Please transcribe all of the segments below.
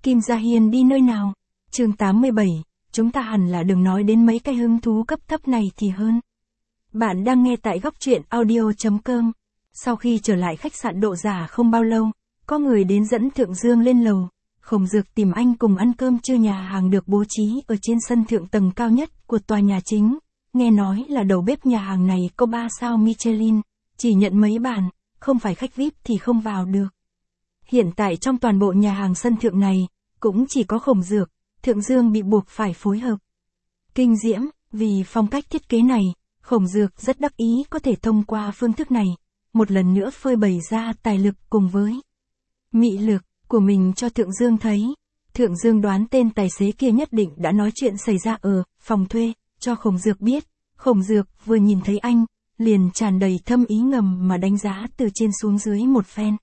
Kim Gia Hiên đi nơi nào? Chương 87, chúng ta hẳn là đừng nói đến mấy cái hứng thú cấp thấp này thì hơn. Bạn đang nghe tại góc truyện audio.com. Sau khi trở lại khách sạn Độ Giả không bao lâu, có người đến dẫn Thượng Dương lên lầu. Khổng Dược tìm anh cùng ăn cơm trưa nhà hàng được bố trí ở trên sân thượng tầng cao nhất của tòa nhà chính. Nghe nói là đầu bếp nhà hàng này có 3 sao Michelin, chỉ nhận mấy bàn, không phải khách VIP thì không vào được. Hiện tại trong toàn bộ nhà hàng sân thượng này, cũng chỉ có Khổng Dược, Thượng Dương bị buộc phải phối hợp. Kinh diễm, vì phong cách thiết kế này, Khổng Dược rất đắc ý có thể thông qua phương thức này, một lần nữa phơi bày ra tài lực cùng với mị lực của mình cho Thượng Dương thấy. Thượng Dương đoán tên tài xế kia nhất định đã nói chuyện xảy ra ở phòng thuê, cho Khổng Dược biết. Khổng Dược vừa nhìn thấy anh, liền tràn đầy thâm ý ngầm mà đánh giá từ trên xuống dưới một phen.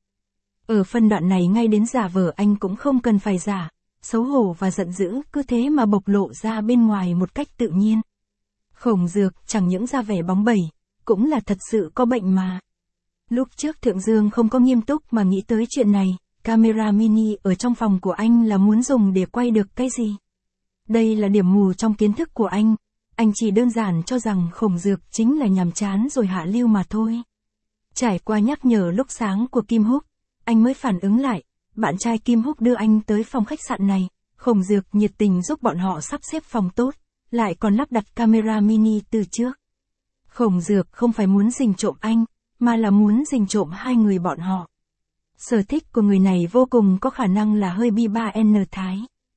Ở phân đoạn này ngay đến giả vờ anh cũng không cần phải giả, xấu hổ và giận dữ cứ thế mà bộc lộ ra bên ngoài một cách tự nhiên. Khổng Dược chẳng những ra vẻ bóng bẩy, cũng là thật sự có bệnh mà. Lúc trước Thượng Dương không có nghiêm túc mà nghĩ tới chuyện này, camera mini ở trong phòng của anh là muốn dùng để quay được cái gì? Đây là điểm mù trong kiến thức của anh chỉ đơn giản cho rằng Khổng Dược chính là nhàm chán rồi hạ lưu mà thôi. Trải qua nhắc nhở lúc sáng của Kim Húc, anh mới phản ứng lại, bạn trai Kim Húc đưa anh tới phòng khách sạn này, Khổng Dược nhiệt tình giúp bọn họ sắp xếp phòng tốt, lại còn lắp đặt camera mini từ trước. Khổng Dược không phải muốn rình trộm anh, mà là muốn rình trộm hai người bọn họ. Sở thích của người này vô cùng có khả năng là hơi bi-ba-N thái.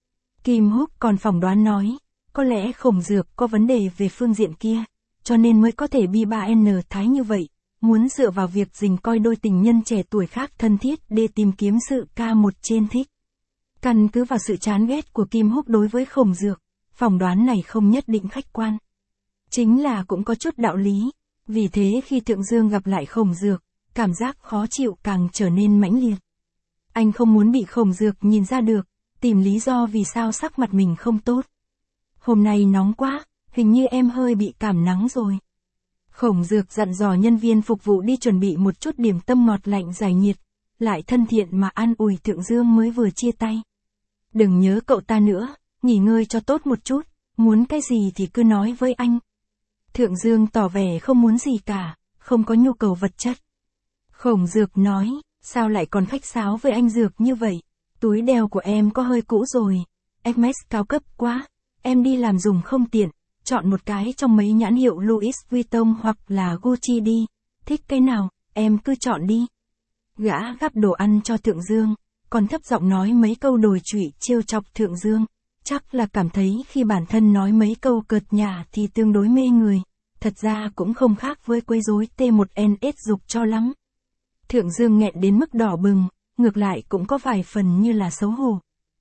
Kim Húc còn phỏng đoán nói, có lẽ Khổng Dược có vấn đề về phương diện kia, cho nên mới có thể bi-ba-N thái như vậy, muốn dựa vào việc rình coi đôi tình nhân trẻ tuổi khác thân thiết để tìm kiếm sự ca một trên thích. Căn cứ vào sự chán ghét của Kim Húc đối với Khổng Dược, phỏng đoán này không nhất định khách quan. Chính là cũng có chút đạo lý, vì thế khi Thượng Dương gặp lại Khổng Dược, cảm giác khó chịu càng trở nên mãnh liệt. Anh không muốn bị Khổng Dược nhìn ra được, tìm lý do vì sao sắc mặt mình không tốt. Hôm nay nóng quá, hình như em hơi bị cảm nắng rồi. Khổng Dược dặn dò nhân viên phục vụ đi chuẩn bị một chút điểm tâm ngọt lạnh giải nhiệt, lại thân thiện mà an ủi Thượng Dương mới vừa chia tay. Đừng nhớ cậu ta nữa, nghỉ ngơi cho tốt một chút, muốn cái gì thì cứ nói với anh. Thượng Dương tỏ vẻ không muốn gì cả, không có nhu cầu vật chất. Khổng Dược nói, sao lại còn khách sáo với anh Dược như vậy? Túi đeo của em có hơi cũ rồi, Hermes cao cấp quá, em đi làm dùng không tiện, chọn một cái trong mấy nhãn hiệu Louis Vuitton hoặc là Gucci đi, thích cái nào, em cứ chọn đi. Gã gắp đồ ăn cho Thượng Dương, còn thấp giọng nói mấy câu đồi trụy trêu chọc Thượng Dương, chắc là cảm thấy khi bản thân nói mấy câu cợt nhả thì tương đối mê người, thật ra cũng không khác với quấy rối T1NS dục cho lắm. Thượng Dương nghẹn đến mức đỏ bừng, ngược lại cũng có vài phần như là xấu hổ.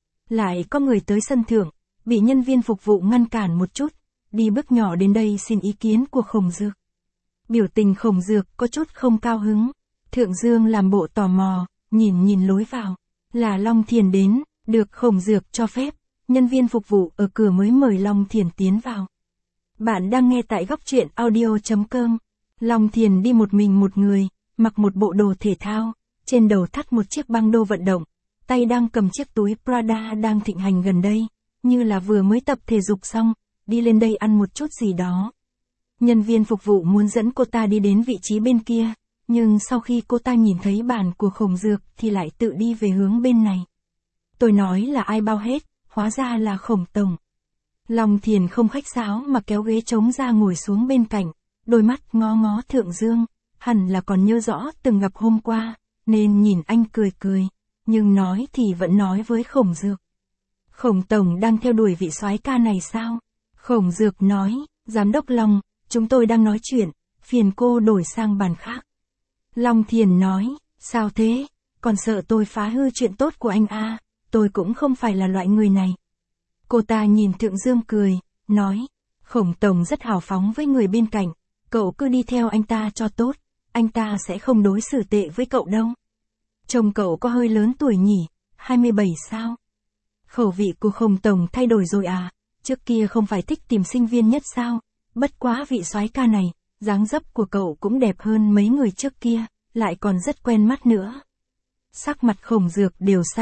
Lại có người tới sân thượng, bị nhân viên phục vụ ngăn cản một chút, đi bước nhỏ đến đây xin ý kiến của Khổng Dược. Biểu tình Khổng Dược có chút không cao hứng, Thượng Dương làm bộ tò mò, nhìn lối vào, là Long Thiền đến, được Khổng Dược cho phép, nhân viên phục vụ ở cửa mới mời Long Thiền tiến vào. Bạn đang nghe tại góc truyện audio.com. Long Thiền đi một mình một người, mặc một bộ đồ thể thao, trên đầu thắt một chiếc băng đô vận động, tay đang cầm chiếc túi Prada đang thịnh hành gần đây, như là vừa mới tập thể dục xong, đi lên đây ăn một chút gì đó. Nhân viên phục vụ muốn dẫn cô ta đi đến vị trí bên kia, nhưng sau khi cô ta nhìn thấy bàn của Khổng Dược thì lại tự đi về hướng bên này. Tôi nói là ai bao hết, hóa ra là Khổng Tổng. Long Thiền không khách sáo mà kéo ghế trống ra ngồi xuống bên cạnh, đôi mắt ngó ngó Thượng Dương, hẳn là còn nhớ rõ từng gặp hôm qua, nên nhìn anh cười cười, nhưng nói thì vẫn nói với Khổng Dược. Khổng Tổng đang theo đuổi vị soái ca này sao? Khổng Dược nói, Giám đốc Long, chúng tôi đang nói chuyện, phiền cô đổi sang bàn khác. Long Thiền nói, sao thế, còn sợ tôi phá hư chuyện tốt của anh à, tôi cũng không phải là loại người này. Cô ta nhìn Thượng Dương cười, nói, Khổng Tổng rất hào phóng với người bên cạnh, cậu cứ đi theo anh ta cho tốt, anh ta sẽ không đối xử tệ với cậu đâu. Chồng cậu có hơi lớn tuổi nhỉ, 27 sao? Khẩu vị của Khổng Tổng thay đổi rồi à, trước kia không phải thích tìm sinh viên nhất sao, bất quá vị soái ca này, dáng dấp của cậu cũng đẹp hơn mấy người trước kia, lại còn rất quen mắt nữa. Sắc mặt Khổng Dược đều xanh,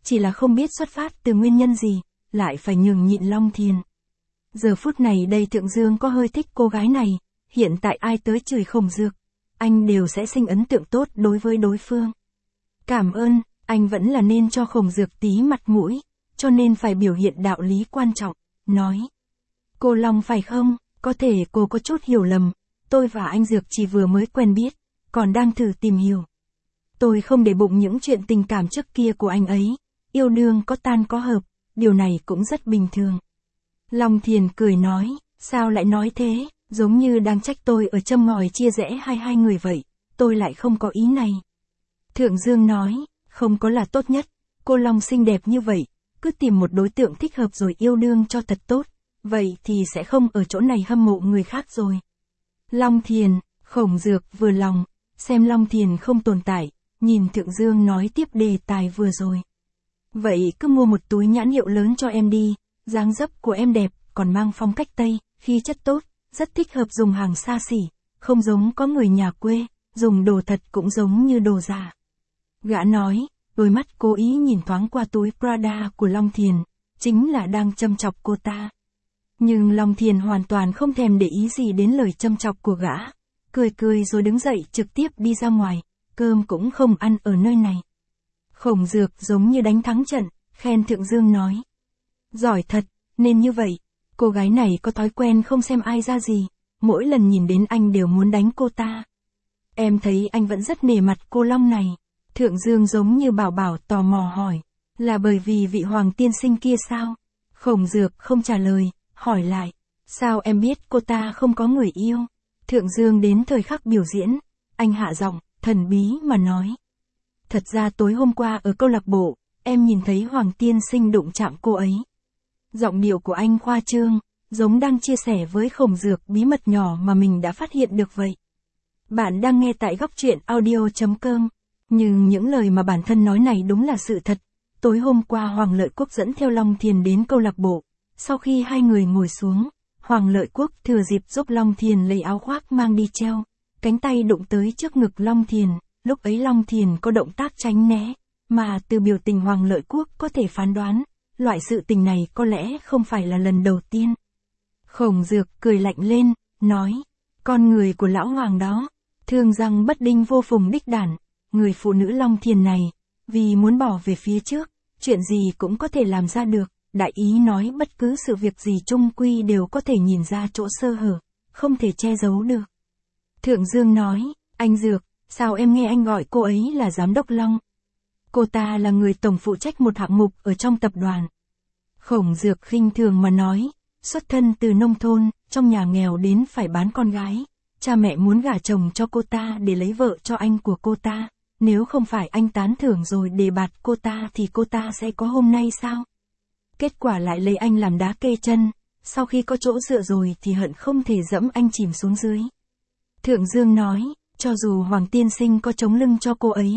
chỉ là không biết xuất phát từ nguyên nhân gì, lại phải nhường nhịn Long Thiền. Giờ phút này đây Thượng Dương có hơi thích cô gái này, hiện tại ai tới chửi Khổng Dược, anh đều sẽ sinh ấn tượng tốt đối với đối phương. Cảm ơn, anh vẫn là nên cho Khổng Dược tí mặt mũi, cho nên phải biểu hiện đạo lý quan trọng, nói. Cô Long phải không, có thể cô có chút hiểu lầm, tôi và anh Dược chỉ vừa mới quen biết, còn đang thử tìm hiểu. Tôi không để bụng những chuyện tình cảm trước kia của anh ấy, yêu đương có tan có hợp, điều này cũng rất bình thường. Long Thiền cười nói, sao lại nói thế, giống như đang trách tôi ở châm ngòi chia rẽ hai người vậy, tôi lại không có ý này. Thượng Dương nói, không có là tốt nhất, cô Long xinh đẹp như vậy, cứ tìm một đối tượng thích hợp rồi yêu đương cho thật tốt, vậy thì sẽ không ở chỗ này hâm mộ người khác rồi. Long Thiền, Khổng Dược vừa lòng, xem Long Thiền không tồn tại, nhìn Thượng Dương nói tiếp đề tài vừa rồi. Vậy cứ mua một túi nhãn hiệu lớn cho em đi, dáng dấp của em đẹp, còn mang phong cách Tây, khí chất tốt, rất thích hợp dùng hàng xa xỉ, không giống có người nhà quê, dùng đồ thật cũng giống như đồ giả. Gã nói, đôi mắt cố ý nhìn thoáng qua túi Prada của Long Thiền, chính là đang châm chọc cô ta. Nhưng Long Thiền hoàn toàn không thèm để ý gì đến lời châm chọc của gã, cười rồi đứng dậy trực tiếp đi ra ngoài, cơm cũng không ăn ở nơi này. Khổng Dược giống như đánh thắng trận, khen Thượng Dương nói. Giỏi thật, nên như vậy, cô gái này có thói quen không xem ai ra gì, mỗi lần nhìn đến anh đều muốn đánh cô ta. Em thấy anh vẫn rất nể mặt cô Long này. Thượng Dương giống như bảo tò mò hỏi, là bởi vì vị hoàng tiên sinh kia sao? Khổng Dược không trả lời, hỏi lại, sao em biết cô ta không có người yêu? Thượng Dương đến thời khắc biểu diễn, anh hạ giọng, thần bí mà nói. Thật ra tối hôm qua ở câu lạc bộ, em nhìn thấy hoàng tiên sinh đụng chạm cô ấy. Giọng điệu của anh khoa trương, giống đang chia sẻ với Khổng Dược bí mật nhỏ mà mình đã phát hiện được vậy. Bạn đang nghe tại Góc Truyện Audio.com. Nhưng những lời mà bản thân nói này đúng là sự thật. Tối hôm qua Hoàng Lợi Quốc dẫn theo Long Thiền đến câu lạc bộ. Sau khi hai người ngồi xuống, Hoàng Lợi Quốc thừa dịp giúp Long Thiền lấy áo khoác mang đi treo. Cánh tay đụng tới trước ngực Long Thiền, lúc ấy Long Thiền có động tác tránh né. Mà từ biểu tình Hoàng Lợi Quốc có thể phán đoán, loại sự tình này có lẽ không phải là lần đầu tiên. Khổng Dược cười lạnh lên, nói, con người của lão Hoàng đó, thương rằng bất đinh vô phùng đích đản. Người phụ nữ Long Thiền này, vì muốn bỏ về phía trước, chuyện gì cũng có thể làm ra được, đại ý nói bất cứ sự việc gì chung quy đều có thể nhìn ra chỗ sơ hở, không thể che giấu được. Thượng Dương nói, anh Dược, sao em nghe anh gọi cô ấy là giám đốc Long? Cô ta là người tổng phụ trách một hạng mục ở trong tập đoàn. Khổng Dược khinh thường mà nói, xuất thân từ nông thôn, trong nhà nghèo đến phải bán con gái, cha mẹ muốn gả chồng cho cô ta để lấy vợ cho anh của cô ta. Nếu không phải anh tán thưởng rồi đề bạt cô ta thì cô ta sẽ có hôm nay sao? Kết quả lại lấy anh làm đá kê chân, sau khi có chỗ dựa rồi thì hận không thể dẫm anh chìm xuống dưới. Thượng Dương nói, cho dù Hoàng Tiên Sinh có chống lưng cho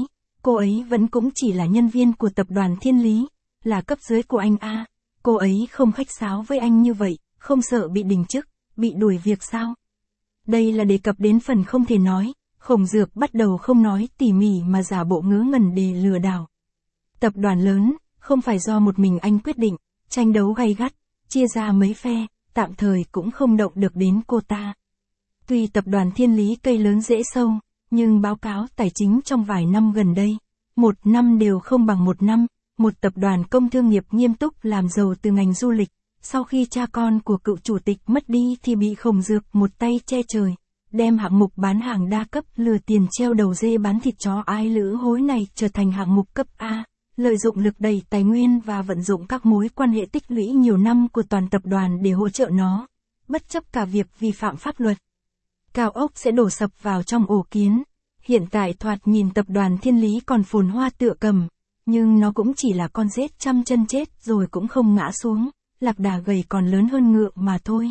cô ấy vẫn cũng chỉ là nhân viên của tập đoàn Thiên Lý, là cấp dưới của anh a. Cô ấy không khách sáo với anh như vậy, không sợ bị đình chức, bị đuổi việc sao? Đây là đề cập đến phần không thể nói. Khổng Dược bắt đầu không nói tỉ mỉ mà giả bộ ngớ ngẩn để lừa đảo. Tập đoàn lớn, không phải do một mình anh quyết định, tranh đấu gay gắt, chia ra mấy phe, tạm thời cũng không động được đến cô ta. Tuy tập đoàn Thiên Lý cây lớn rễ sâu, nhưng báo cáo tài chính trong vài năm gần đây, một năm đều không bằng một năm, một tập đoàn công thương nghiệp nghiêm túc làm giàu từ ngành du lịch, sau khi cha con của cựu chủ tịch mất đi thì bị Khổng Dược một tay che trời. Đem hạng mục bán hàng đa cấp lừa tiền treo đầu dê bán thịt chó ái lữ hối này trở thành hạng mục cấp A, lợi dụng lực đẩy tài nguyên và vận dụng các mối quan hệ tích lũy nhiều năm của toàn tập đoàn để hỗ trợ nó, bất chấp cả việc vi phạm pháp luật. Cao ốc sẽ đổ sập vào trong ổ kiến. Hiện tại thoạt nhìn tập đoàn Thiên Lý còn phồn hoa tựa cầm, nhưng nó cũng chỉ là con rết trăm chân chết rồi cũng không ngã xuống, lạc đà gầy còn lớn hơn ngựa mà thôi.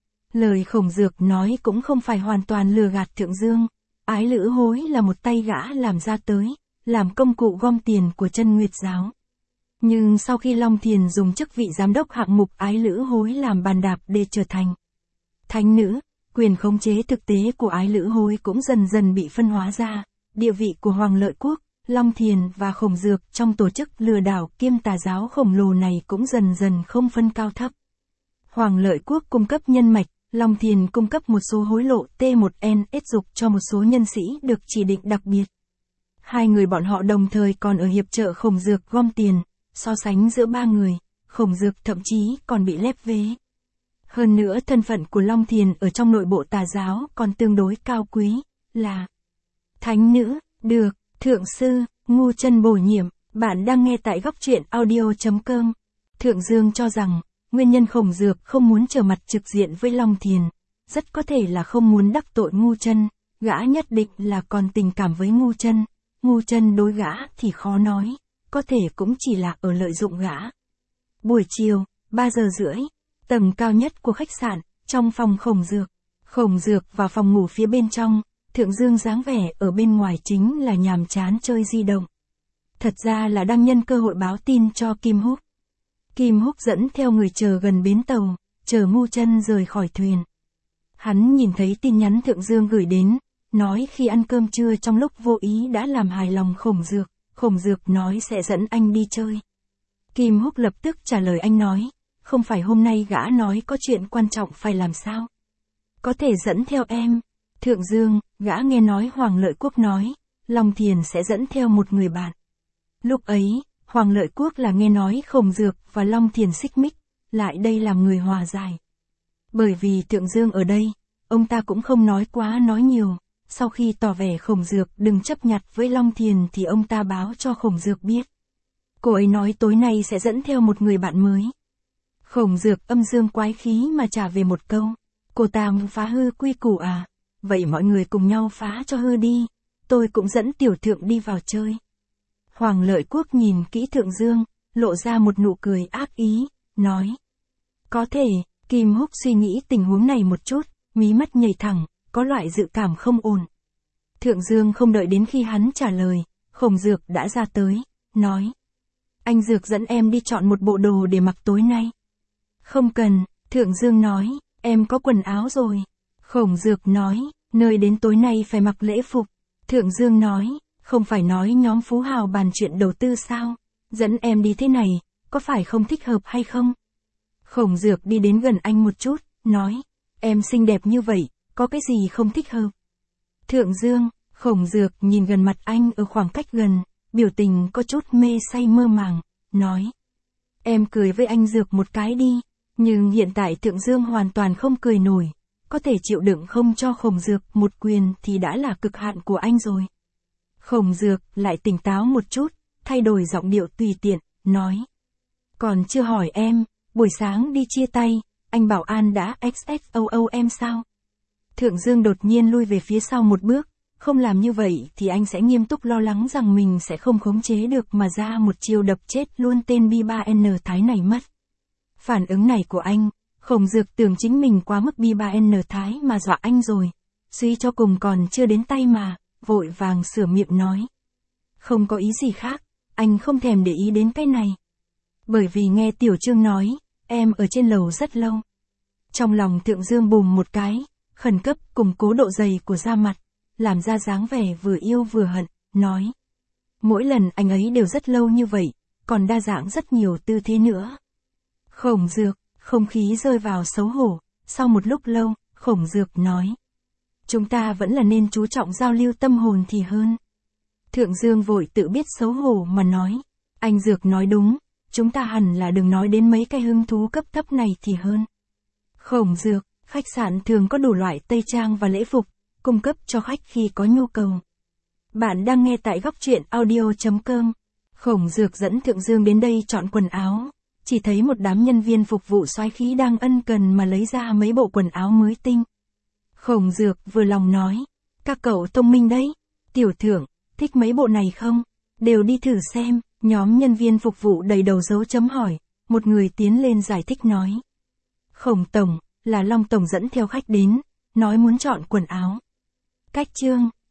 Lời Khổng Dược nói cũng không phải hoàn toàn lừa gạt Thượng Dương, ái lữ hối là một tay gã làm ra tới, làm công cụ gom tiền của Chân Nguyệt giáo. Nhưng sau khi Long Thiền dùng chức vị giám đốc hạng mục ái lữ hối làm bàn đạp để trở thành thánh nữ, quyền khống chế thực tế của ái lữ hối cũng dần dần bị phân hóa ra, địa vị của Hoàng Lợi Quốc, Long Thiền và Khổng Dược trong tổ chức lừa đảo kiêm tà giáo khổng lồ này cũng dần dần không phân cao thấp. Hoàng Lợi Quốc cung cấp nhân mạch, Long Thiền cung cấp một số hối lộ T1N dục cho một số nhân sĩ được chỉ định đặc biệt. Hai người bọn họ đồng thời còn ở hiệp trợ Khổng Dược gom tiền, so sánh giữa ba người, Khổng Dược thậm chí còn bị lép vế. Hơn nữa thân phận của Long Thiền ở trong nội bộ tà giáo còn tương đối cao quý, là thánh nữ, được, thượng sư, Ngu Chân bổ nhiệm. Bạn đang nghe tại góc truyện audio.com. Thượng Dương cho rằng, nguyên nhân Khổng Dược không muốn trở mặt trực diện với Long Thiền, rất có thể là không muốn đắc tội Ngu Chân, gã nhất định là còn tình cảm với Ngu Chân. Ngu Chân đối gã thì khó nói, có thể cũng chỉ là ở lợi dụng gã. Buổi chiều, 3 giờ rưỡi, tầng cao nhất của khách sạn, trong phòng Khổng Dược vào phòng ngủ phía bên trong, Thượng Dương dáng vẻ ở bên ngoài chính là nhàm chán chơi di động. Thật ra là đang nhân cơ hội báo tin cho Kim Húc. Kim Húc dẫn theo người chờ gần bến tàu, chờ Ngu Chân rời khỏi thuyền. Hắn nhìn thấy tin nhắn Thượng Dương gửi đến, nói khi ăn cơm trưa trong lúc vô ý đã làm hài lòng Khổng Dược nói sẽ dẫn anh đi chơi. Kim Húc lập tức trả lời anh nói, không phải hôm nay gã nói có chuyện quan trọng phải làm sao? Có thể dẫn theo em. Thượng Dương, gã nghe nói Hoàng Lợi Quốc nói, Long Thiền sẽ dẫn theo một người bạn. Lúc ấy, Hoàng Lợi Quốc là nghe nói Khổng Dược và Long Thiền xích mích, lại đây làm người hòa giải. Bởi vì Thượng Dương ở đây, ông ta cũng không nói quá nói nhiều, sau khi tỏ vẻ Khổng Dược đừng chấp nhặt với Long Thiền thì ông ta báo cho Khổng Dược biết. Cô ấy nói tối nay sẽ dẫn theo một người bạn mới. Khổng Dược âm dương quái khí mà trả về một câu, cô ta phá hư quy củ à, vậy mọi người cùng nhau phá cho hư đi, tôi cũng dẫn tiểu thượng đi vào chơi. Hoàng Lợi Quốc nhìn kỹ Thượng Dương, lộ ra một nụ cười ác ý, nói. Có thể, Kim Húc suy nghĩ tình huống này một chút, mí mắt nhảy thẳng, có loại dự cảm không ổn. Thượng Dương không đợi đến khi hắn trả lời, Khổng Dược đã ra tới, nói. Anh Dược dẫn em đi chọn một bộ đồ để mặc tối nay. Không cần, Thượng Dương nói, em có quần áo rồi. Khổng Dược nói, nơi đến tối nay phải mặc lễ phục. Thượng Dương nói, không phải nói nhóm phú hào bàn chuyện đầu tư sao? Dẫn em đi thế này, có phải không thích hợp hay không? Khổng Dược đi đến gần anh một chút, nói, em xinh đẹp như vậy, có cái gì không thích hợp? Thượng Dương, Khổng Dược nhìn gần mặt anh ở khoảng cách gần, biểu tình có chút mê say mơ màng, nói. Em cười với anh Dược một cái đi, nhưng hiện tại Thượng Dương hoàn toàn không cười nổi, có thể chịu đựng không cho Khổng Dược một quyền thì đã là cực hạn của anh rồi. Khổng Dược lại tỉnh táo một chút, thay đổi giọng điệu tùy tiện, nói. Còn chưa hỏi em, buổi sáng đi chia tay, anh bảo An đã XXOO em sao? Thượng Dương đột nhiên lui về phía sau một bước, không làm như vậy thì anh sẽ nghiêm túc lo lắng rằng mình sẽ không khống chế được mà ra một chiêu đập chết luôn tên B3N Thái này mất. Phản ứng này của anh, Khổng Dược tưởng chính mình quá mức B3N Thái mà dọa anh rồi, suy cho cùng còn chưa đến tay mà, vội vàng sửa miệng nói. Không có ý gì khác, anh không thèm để ý đến cái này. Bởi vì nghe Tiểu Trương nói, em ở trên lầu rất lâu. Trong lòng Thượng Dương bùm một cái, khẩn cấp củng cố độ dày của da mặt, làm ra dáng vẻ vừa yêu vừa hận, nói. Mỗi lần anh ấy đều rất lâu như vậy, còn đa dạng rất nhiều tư thế nữa. Khổng Dược, không khí rơi vào xấu hổ, sau một lúc lâu, Khổng Dược nói. Chúng ta vẫn là nên chú trọng giao lưu tâm hồn thì hơn. Thượng Dương vội tự biết xấu hổ mà nói. Anh Dược nói đúng, chúng ta hẳn là đừng nói đến mấy cái hứng thú cấp thấp này thì hơn. Khổng Dược, khách sạn thường có đủ loại tây trang và lễ phục, cung cấp cho khách khi có nhu cầu. Bạn đang nghe tại góc truyện audio.com. Khổng Dược dẫn Thượng Dương đến đây chọn quần áo, chỉ thấy một đám nhân viên phục vụ soái khí đang ân cần mà lấy ra mấy bộ quần áo mới tinh. Khổng Dược vừa lòng nói, các cậu thông minh đấy, Tiểu Thượng, thích mấy bộ này không? Đều đi thử xem, nhóm nhân viên phục vụ đầy đầu dấu chấm hỏi, một người tiến lên giải thích nói. Khổng Tổng, là Long Tổng dẫn theo khách đến, nói muốn chọn quần áo. Cách chương.